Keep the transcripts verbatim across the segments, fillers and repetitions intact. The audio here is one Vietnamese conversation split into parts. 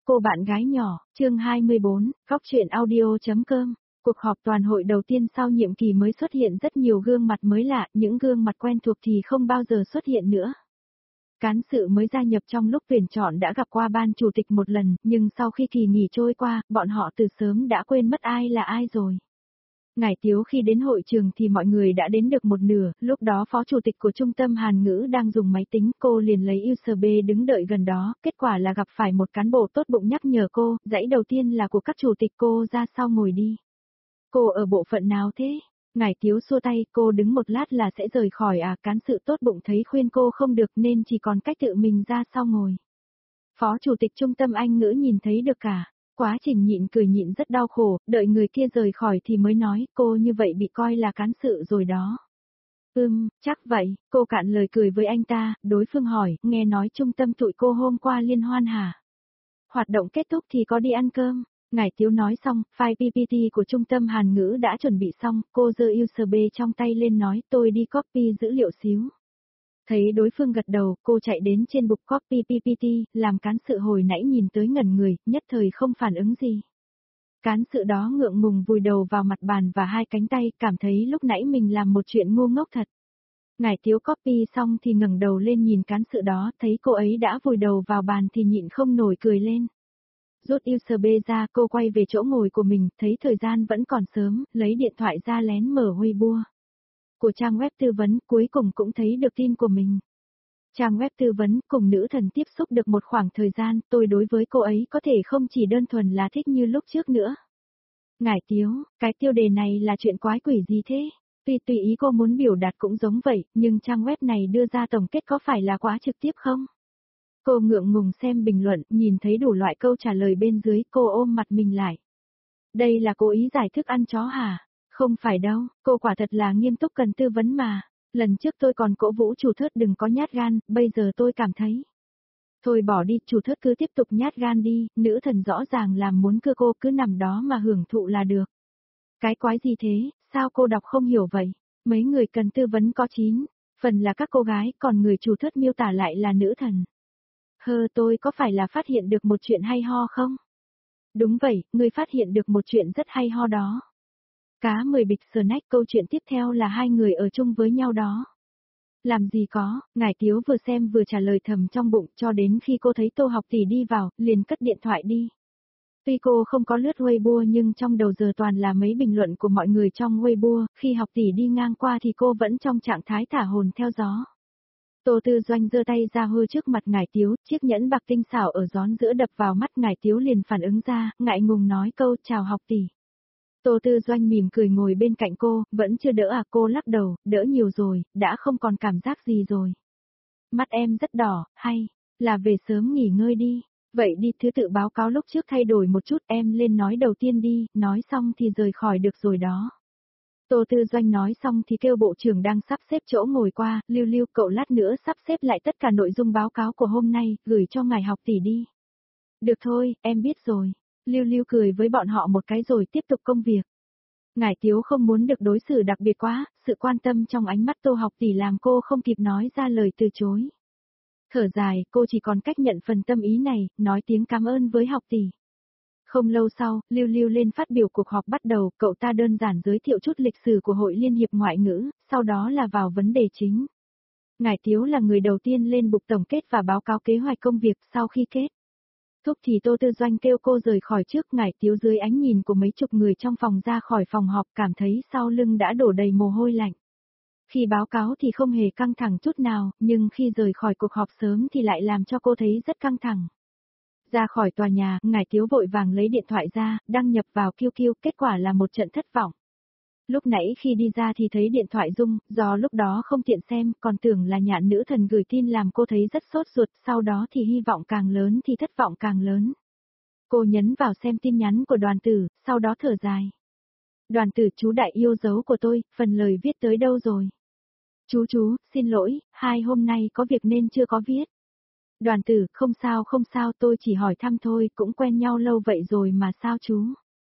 cô bạn gái nhỏ, chương hai mươi bốn, góc truyện audio.com. Cuộc họp toàn hội đầu tiên sau nhiệm kỳ mới xuất hiện rất nhiều gương mặt mới lạ, những gương mặt quen thuộc thì không bao giờ xuất hiện nữa. Cán sự mới gia nhập trong lúc tuyển chọn đã gặp qua ban chủ tịch một lần, nhưng sau khi kỳ nghỉ trôi qua, bọn họ từ sớm đã quên mất ai là ai rồi. Ngải Tiếu khi đến hội trường thì mọi người đã đến được một nửa, lúc đó phó chủ tịch của trung tâm Hàn ngữ đang dùng máy tính, cô liền lấy u ét bê đứng đợi gần đó, kết quả là gặp phải một cán bộ tốt bụng nhắc nhở cô, dãy đầu tiên là của các chủ tịch, cô ra sau ngồi đi. Cô ở bộ phận nào thế? Ngải Tiếu xua tay, cô đứng một lát là sẽ rời khỏi à, cán sự tốt bụng thấy khuyên cô không được nên chỉ còn cách tự mình ra sau ngồi. Phó chủ tịch trung tâm Anh ngữ nhìn thấy được cả. Quá trình nhịn cười nhịn rất đau khổ, đợi người kia rời khỏi thì mới nói, cô như vậy bị coi là cán sự rồi đó. Ừm, chắc vậy, cô cạn lời cười với anh ta, đối phương hỏi, nghe nói trung tâm tụi cô hôm qua liên hoan hả? Hoạt động kết thúc thì có đi ăn cơm. Ngải Tiếu nói xong, file pê pê tê của trung tâm Hàn ngữ đã chuẩn bị xong, cô giơ u ét bê trong tay lên nói, tôi đi copy dữ liệu xíu. Thấy đối phương gật đầu, cô chạy đến trên bục copy pê pê tê, làm cán sự hồi nãy nhìn tới ngẩn người, nhất thời không phản ứng gì. Cán sự đó ngượng ngùng vùi đầu vào mặt bàn và hai cánh tay, cảm thấy lúc nãy mình làm một chuyện ngu ngốc thật. Ngải Tiếu copy xong thì ngẩng đầu lên nhìn cán sự đó, thấy cô ấy đã vùi đầu vào bàn thì nhịn không nổi cười lên. Rút u ét bê ra, cô quay về chỗ ngồi của mình, thấy thời gian vẫn còn sớm, lấy điện thoại ra lén mở Weibo của trang web tư vấn, cuối cùng cũng thấy được tin của mình. Trang web tư vấn cùng nữ thần tiếp xúc được một khoảng thời gian, tôi đối với cô ấy có thể không chỉ đơn thuần là thích như lúc trước nữa. Ngải Tiếu, cái tiêu đề này là chuyện quái quỷ gì thế? Tuy tùy ý cô muốn biểu đạt cũng giống vậy, nhưng trang web này đưa ra tổng kết có phải là quá trực tiếp không? Cô ngượng ngùng xem bình luận, nhìn thấy đủ loại câu trả lời bên dưới, cô ôm mặt mình lại. Đây là cố ý giải thức ăn chó hả? Không phải đâu, cô quả thật là nghiêm túc cần tư vấn mà. Lần trước tôi còn cổ vũ chủ thớt đừng có nhát gan, bây giờ tôi cảm thấy. Thôi bỏ đi, chủ thớt cứ tiếp tục nhát gan đi, nữ thần rõ ràng làm muốn cưa cô cứ nằm đó mà hưởng thụ là được. Cái quái gì thế, sao cô đọc không hiểu vậy? Mấy người cần tư vấn có chín, phần là các cô gái, còn người chủ thớt miêu tả lại là nữ thần. Hơ, tôi có phải là phát hiện được một chuyện hay ho không? Đúng vậy, người phát hiện được một chuyện rất hay ho đó. Cá mười bịch snack, câu chuyện tiếp theo là hai người ở chung với nhau đó. Làm gì có, Ngải Tiếu vừa xem vừa trả lời thầm trong bụng, cho đến khi cô thấy Tô Học Tỷ đi vào, liền cất điện thoại đi. Tuy cô không có lướt Weibo nhưng trong đầu giờ toàn là mấy bình luận của mọi người trong Weibo, khi Học Tỷ đi ngang qua thì cô vẫn trong trạng thái thả hồn theo gió. Tô Tư Doanh giơ tay ra hôi trước mặt Ngải Tiếu, chiếc nhẫn bạc tinh xảo ở gión giữa đập vào mắt Ngải Tiếu liền phản ứng ra, ngại ngùng nói câu chào Học Tỷ. Tô Tư Doanh mỉm cười ngồi bên cạnh cô, vẫn chưa đỡ à, cô lắc đầu, đỡ nhiều rồi, đã không còn cảm giác gì rồi. Mắt em rất đỏ, hay là về sớm nghỉ ngơi đi. Vậy đi, thứ tự báo cáo lúc trước thay đổi một chút, em lên nói đầu tiên đi, nói xong thì rời khỏi được rồi đó. Tô Tư Doanh nói xong thì kêu bộ trưởng đang sắp xếp chỗ ngồi qua, Lưu Lưu cậu lát nữa sắp xếp lại tất cả nội dung báo cáo của hôm nay, gửi cho ngài Học Tỷ đi. Được thôi, em biết rồi. Lưu Lưu cười với bọn họ một cái rồi tiếp tục công việc. Ngải Tiếu không muốn được đối xử đặc biệt quá, sự quan tâm trong ánh mắt Tô Học Tỷ làm cô không kịp nói ra lời từ chối. Thở dài, cô chỉ còn cách nhận phần tâm ý này, nói tiếng cảm ơn với Học Tỷ. Không lâu sau, Lưu Lưu lên phát biểu cuộc họp bắt đầu, cậu ta đơn giản giới thiệu chút lịch sử của Hội Liên hiệp Ngoại ngữ, sau đó là vào vấn đề chính. Ngải Tiếu là người đầu tiên lên bục tổng kết và báo cáo kế hoạch công việc sau khi kết thúc thì Tô Tư Doanh kêu cô rời khỏi trước. Ngải Tiếu dưới ánh nhìn của mấy chục người trong phòng ra khỏi phòng họp, cảm thấy sau lưng đã đổ đầy mồ hôi lạnh. Khi báo cáo thì không hề căng thẳng chút nào, nhưng khi rời khỏi cuộc họp sớm thì lại làm cho cô thấy rất căng thẳng. Ra khỏi tòa nhà, Ngải Tiếu vội vàng lấy điện thoại ra, đăng nhập vào Q Q, kết quả là một trận thất vọng. Lúc nãy khi đi ra thì thấy điện thoại rung, do lúc đó không tiện xem, còn tưởng là Nhạn nữ thần gửi tin làm cô thấy rất sốt ruột, sau đó thì hy vọng càng lớn thì thất vọng càng lớn. Cô nhấn vào xem tin nhắn của Đoàn Tử, sau đó thở dài. Đoàn Tử, chú đại yêu dấu của tôi, phần lời viết tới đâu rồi? Chú chú, xin lỗi, hai hôm nay có việc nên chưa có viết. Đoàn Tử, không sao không sao, tôi chỉ hỏi thăm thôi, cũng quen nhau lâu vậy rồi mà sao chú?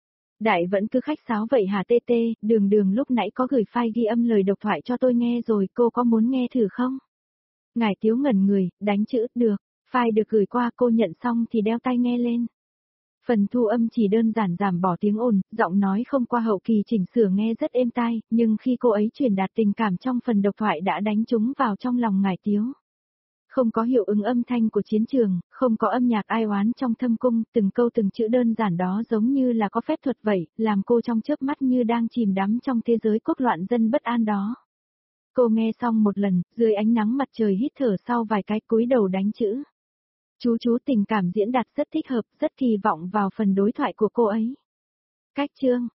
Đại vẫn cứ khách sáo vậy hả tê tê, đường đường lúc nãy có gửi file ghi âm lời độc thoại cho tôi nghe rồi, cô có muốn nghe thử không? Ngải Tiếu ngẩn người, đánh chữ, được, file được gửi qua, cô nhận xong thì đeo tai nghe lên. Phần thu âm chỉ đơn giản giảm bỏ tiếng ồn, giọng nói không qua hậu kỳ chỉnh sửa nghe rất êm tai, nhưng khi cô ấy truyền đạt tình cảm trong phần độc thoại đã đánh trúng vào trong lòng Ngải Tiếu. Không có hiệu ứng âm thanh của chiến trường, không có âm nhạc ai oán trong thâm cung, từng câu từng chữ đơn giản đó giống như là có phép thuật vậy, làm cô trong chớp mắt như đang chìm đắm trong thế giới quốc loạn dân bất an đó. Cô nghe xong một lần, dưới ánh nắng mặt trời hít thở sau vài cái cúi đầu đánh chữ. Chú chú tình cảm diễn đạt rất thích hợp, rất kỳ vọng vào phần đối thoại của cô ấy. Cách chương